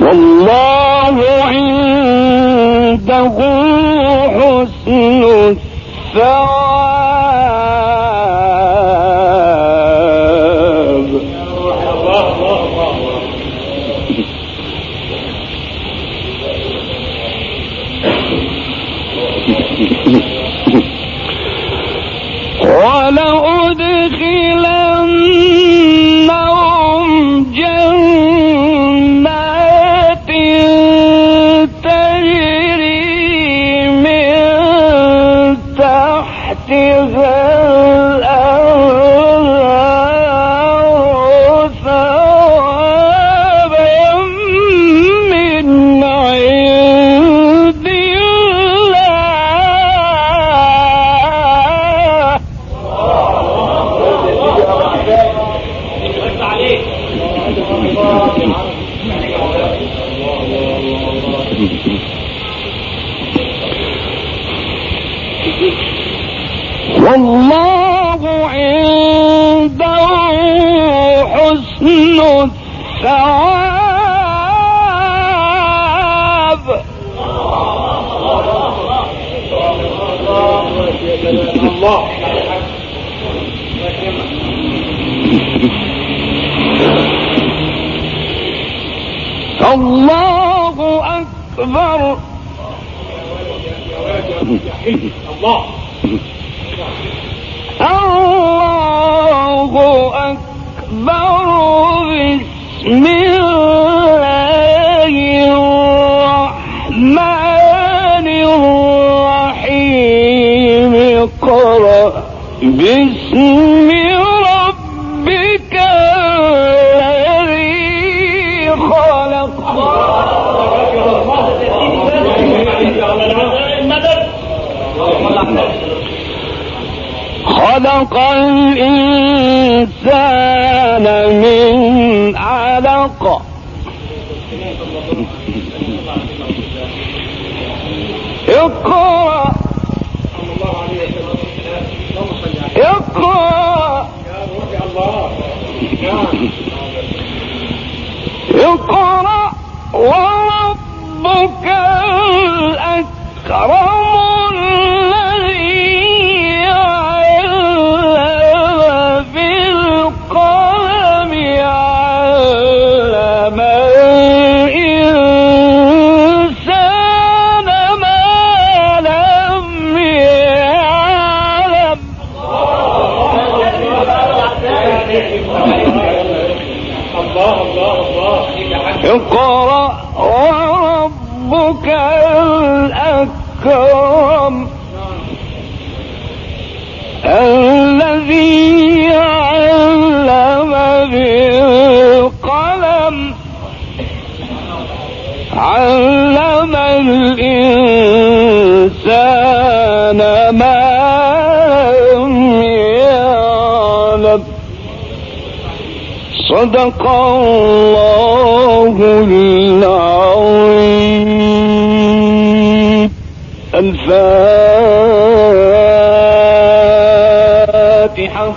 والله عنده حسن الثواب. ولأدخلنهم جنات تجري من تحتها الأنهار ثوابا من عند والله عنده حسن الثواب. الله أكبر. الله أكبر. بسم الله الرحمن الرحيم. اقرأ باسم ربك الذي خلق. خلق الإنسان من علق. اقرأ اقرأ اقرأ وربك الأكرم اقرأ وربك الأكرم الذي علم بالقلم علم الإنسان ما لم يعلم. صدق الله